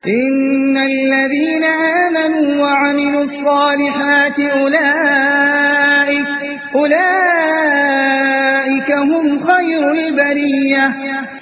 इन्नल्लज़ीना आमनू व अमिलुस्सालिहाति उलाइका हुम खैरुल बरिय्यह।